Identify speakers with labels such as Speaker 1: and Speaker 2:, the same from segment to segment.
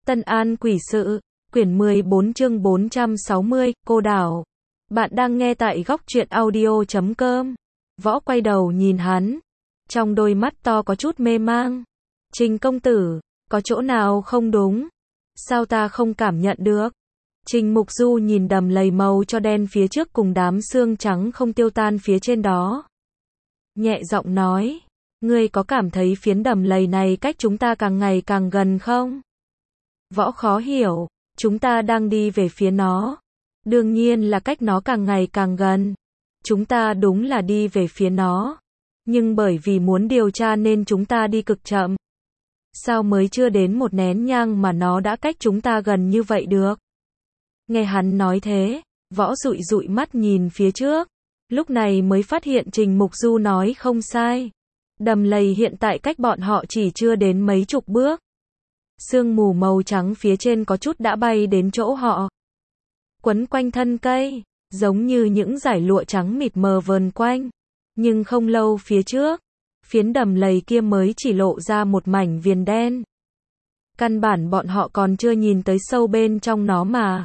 Speaker 1: Tân An Quỷ Sự, quyển 14 chương 460, cô đảo. Bạn đang nghe tại góc truyện audio.com. Võ quay đầu nhìn hắn. Trong đôi mắt to có chút mê mang. Trình công tử, có chỗ nào không đúng? Sao ta không cảm nhận được? Trình Mục Du nhìn đầm lầy màu cho đen phía trước cùng đám xương trắng không tiêu tan phía trên đó. Nhẹ giọng nói, ngươi có cảm thấy phiến đầm lầy này cách chúng ta càng ngày càng gần không? Võ khó hiểu, chúng ta đang đi về phía nó. Đương nhiên là cách nó càng ngày càng gần. Chúng ta đúng là đi về phía nó. Nhưng bởi vì muốn điều tra nên chúng ta đi cực chậm. Sao mới chưa đến một nén nhang mà nó đã cách chúng ta gần như vậy được? Nghe hắn nói thế, Võ dụi dụi mắt nhìn phía trước. Lúc này mới phát hiện Trình Mục Du nói không sai. Đầm lầy hiện tại cách bọn họ chỉ chưa đến mấy chục bước. Sương mù màu trắng phía trên có chút đã bay đến chỗ họ. Quấn quanh thân cây, giống như những dải lụa trắng mịt mờ vờn quanh. Nhưng không lâu phía trước, phiến đầm lầy kia mới chỉ lộ ra một mảnh viền đen. Căn bản bọn họ còn chưa nhìn tới sâu bên trong nó mà.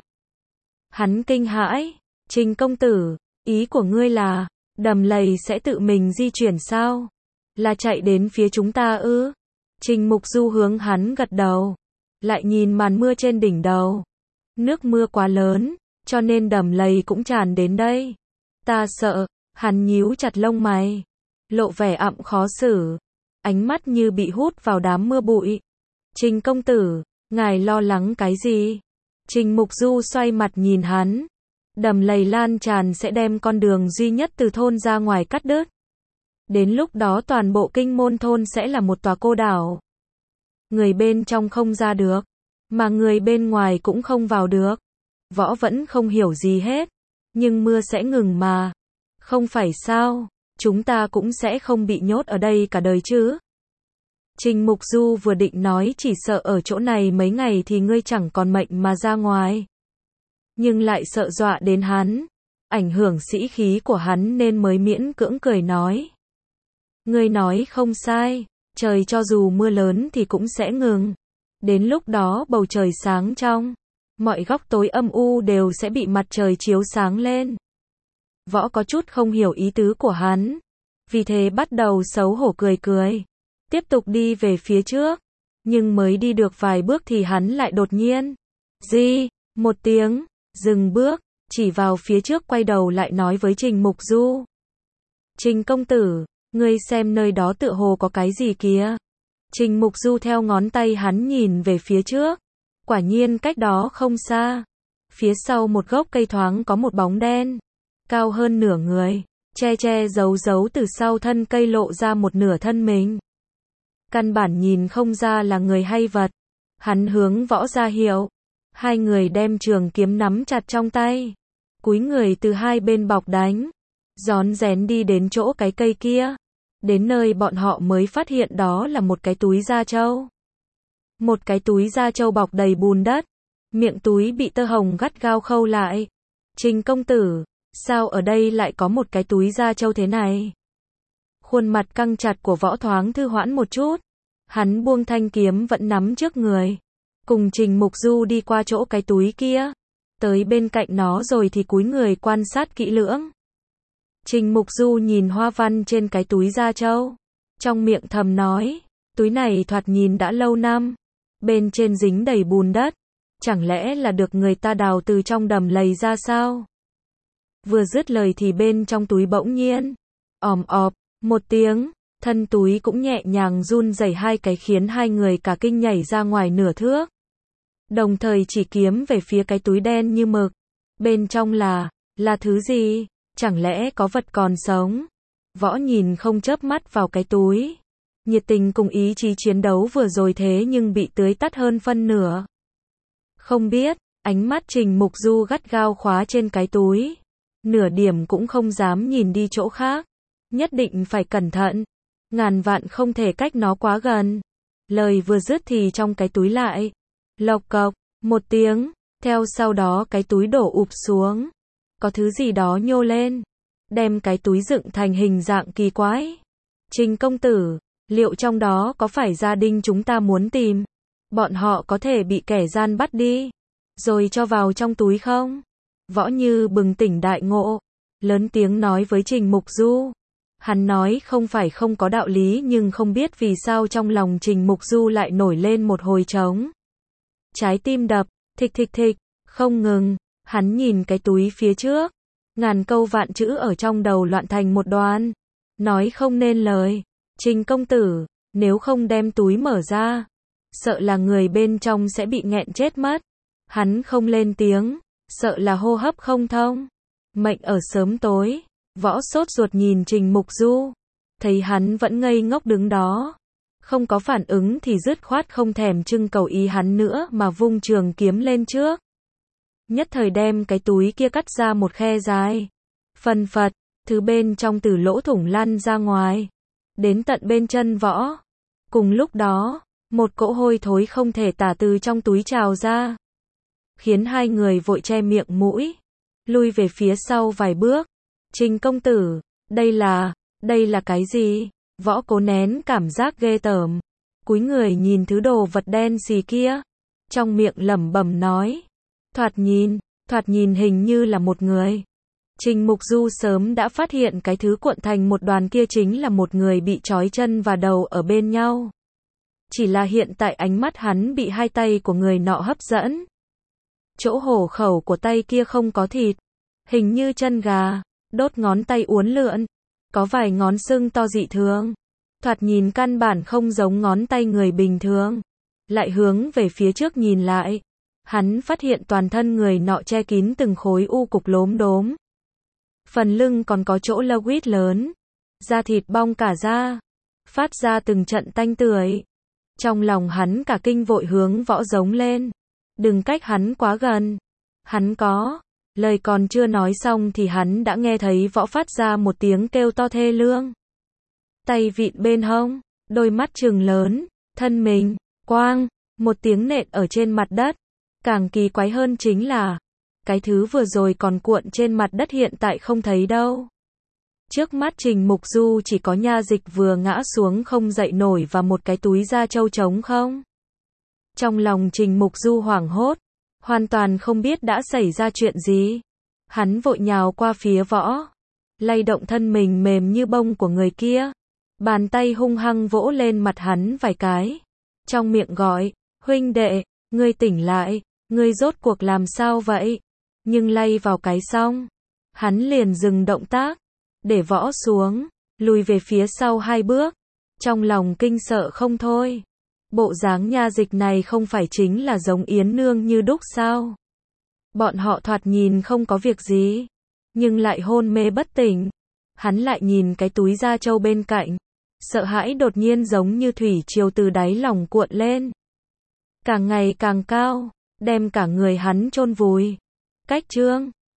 Speaker 1: Hắn kinh hãi, Trình công tử, ý của ngươi là, đầm lầy sẽ tự mình di chuyển sao? Là chạy đến phía chúng ta ư? Trình Mục Du hướng hắn gật đầu. Lại nhìn màn mưa trên đỉnh đầu. Nước mưa quá lớn, cho nên đầm lầy cũng tràn đến đây. Ta sợ, hắn nhíu chặt lông mày. Lộ vẻ ậm khó xử. Ánh mắt như bị hút vào đám mưa bụi. Trình công tử, ngài lo lắng cái gì? Trình Mục Du xoay mặt nhìn hắn. Đầm lầy lan tràn sẽ đem con đường duy nhất từ thôn ra ngoài cắt đứt. Đến lúc đó toàn bộ Kinh Môn thôn sẽ là một tòa cô đảo. Người bên trong không ra được, mà người bên ngoài cũng không vào được. Võ vẫn không hiểu gì hết, nhưng mưa sẽ ngừng mà. Không phải sao, chúng ta cũng sẽ không bị nhốt ở đây cả đời chứ. Trình Mục Du vừa định nói chỉ sợ ở chỗ này mấy ngày thì ngươi chẳng còn mệnh mà ra ngoài. Nhưng lại sợ dọa đến hắn, ảnh hưởng sĩ khí của hắn nên mới miễn cưỡng cười nói. Ngươi nói không sai, trời cho dù mưa lớn thì cũng sẽ ngừng. Đến lúc đó bầu trời sáng trong, mọi góc tối âm u đều sẽ bị mặt trời chiếu sáng lên. Võ có chút không hiểu ý tứ của hắn, vì thế bắt đầu xấu hổ cười cười, tiếp tục đi về phía trước. Nhưng mới đi được vài bước thì hắn lại đột nhiên, một tiếng, dừng bước, chỉ vào phía trước quay đầu lại nói với Trình Mục Du. Trình công tử, ngươi xem nơi đó tựa hồ có cái gì kìa. Trình Mục Du theo ngón tay hắn nhìn về phía trước. Quả nhiên cách đó không xa. Phía sau một gốc cây thoáng có một bóng đen. Cao hơn nửa người. Che giấu từ sau thân cây lộ ra một nửa thân mình. Căn bản nhìn không ra là người hay vật. Hắn hướng Võ ra hiệu. Hai người đem trường kiếm nắm chặt trong tay. Cúi người từ hai bên bọc đánh. Rón rén đi đến chỗ cái cây kia. Đến nơi bọn họ mới phát hiện đó là một cái túi da trâu. Một cái túi da trâu bọc đầy bùn đất. Miệng túi bị tơ hồng gắt gao khâu lại. Trình công tử, sao ở đây lại có một cái túi da trâu thế này? Khuôn mặt căng chặt của Võ thoáng thư hoãn một chút. Hắn buông thanh kiếm vẫn nắm trước người. Cùng Trình Mục Du đi qua chỗ cái túi kia. Tới bên cạnh nó rồi thì cúi người quan sát kỹ lưỡng. Trình Mục Du nhìn hoa văn trên cái túi da trâu. Trong miệng thầm nói, túi này thoạt nhìn đã lâu năm. Bên trên dính đầy bùn đất. Chẳng lẽ là được người ta đào từ trong đầm lầy ra sao? Vừa dứt lời thì bên trong túi bỗng nhiên, ỏm ọp, một tiếng, thân túi cũng nhẹ nhàng run rẩy hai cái khiến hai người cả kinh nhảy ra ngoài nửa thước. Đồng thời chỉ kiếm về phía cái túi đen như mực. Bên trong là thứ gì? Chẳng lẽ có vật còn sống? Võ nhìn không chớp mắt vào cái túi. Nhiệt tình cùng ý chí chiến đấu vừa rồi thế nhưng bị tưới tắt hơn phân nửa. Không biết, ánh mắt Trình Mục Du gắt gao khóa trên cái túi. Nửa điểm cũng không dám nhìn đi chỗ khác. Nhất định phải cẩn thận. Ngàn vạn không thể cách nó quá gần. Lời vừa dứt thì trong cái túi lại. Lộc cộc, một tiếng. Theo sau đó cái túi đổ ụp xuống. Có thứ gì đó nhô lên. Đem cái túi dựng thành hình dạng kỳ quái. Trình công tử, liệu trong đó có phải gia đình chúng ta muốn tìm? Bọn họ có thể bị kẻ gian bắt đi, rồi cho vào trong túi không? Võ Như bừng tỉnh đại ngộ, lớn tiếng nói với Trình Mục Du. Hắn nói không phải không có đạo lý, nhưng không biết vì sao trong lòng Trình Mục Du lại nổi lên một hồi trống. Trái tim đập, thịch thịch thịch, không ngừng. Hắn nhìn cái túi phía trước, ngàn câu vạn chữ ở trong đầu loạn thành một đoàn, nói không nên lời. Trình công tử, nếu không đem túi mở ra, sợ là người bên trong sẽ bị nghẹn chết mất. Hắn không lên tiếng, sợ là hô hấp không thông. Mệnh ở sớm tối. Võ sốt ruột nhìn Trình Mục Du, thấy hắn vẫn ngây ngốc đứng đó, không có phản ứng thì dứt khoát không thèm trưng cầu ý hắn nữa mà vung trường kiếm lên trước. Nhất thời đem cái túi kia cắt ra một khe dài. Phần phật, thứ bên trong từ lỗ thủng lăn ra ngoài, đến tận bên chân Võ. Cùng lúc đó, một cỗ hôi thối không thể tả từ trong túi trào ra, khiến hai người vội che miệng mũi, lui về phía sau vài bước. Trình công tử, đây là cái gì? Võ cố nén cảm giác ghê tởm, cúi người nhìn thứ đồ vật đen xì kia, trong miệng lẩm bẩm nói, thoạt nhìn hình như là một người. Trình Mục Du sớm đã phát hiện cái thứ cuộn thành một đoàn kia chính là một người bị trói chân và đầu ở bên nhau. Chỉ là hiện tại ánh mắt hắn bị hai tay của người nọ hấp dẫn. Chỗ hổ khẩu của tay kia không có thịt, hình như chân gà, đốt ngón tay uốn lượn, có vài ngón sưng to dị thường, thoạt nhìn căn bản không giống ngón tay người bình thường. Lại hướng về phía trước nhìn lại, hắn phát hiện toàn thân người nọ che kín từng khối u cục lốm đốm. Phần lưng còn có chỗ lơ quýt lớn, da thịt bong cả ra, phát ra từng trận tanh tưởi. Trong lòng hắn cả kinh vội hướng Võ giống lên, đừng cách hắn quá gần. Hắn có, lời còn chưa nói xong thì hắn đã nghe thấy Võ phát ra một tiếng kêu to thê lương. Tay vịn bên hông, đôi mắt trừng lớn, thân mình, quang, một tiếng nện ở trên mặt đất. Càng kỳ quái hơn chính là, cái thứ vừa rồi còn cuộn trên mặt đất hiện tại không thấy đâu. Trước mắt Trình Mục Du chỉ có nha dịch vừa ngã xuống không dậy nổi và một cái túi da trâu trống không. Trong lòng Trình Mục Du hoảng hốt, hoàn toàn không biết đã xảy ra chuyện gì. Hắn vội nhào qua phía Võ, lay động thân mình mềm như bông của người kia, bàn tay hung hăng vỗ lên mặt hắn vài cái, trong miệng gọi, huynh đệ, ngươi tỉnh lại, ngươi rốt cuộc làm sao vậy? Nhưng lay vào cái xong, hắn liền dừng động tác, để Võ xuống, lùi về phía sau hai bước, trong lòng kinh sợ không thôi. Bộ dáng nha dịch này không phải chính là giống Yến Nương như đúc sao? Bọn họ thoạt nhìn không có việc gì, nhưng lại hôn mê bất tỉnh. Hắn lại nhìn cái túi da trâu bên cạnh, sợ hãi đột nhiên giống như thủy triều từ đáy lòng cuộn lên, càng ngày càng cao, đem cả người hắn chôn vùi. Cách chương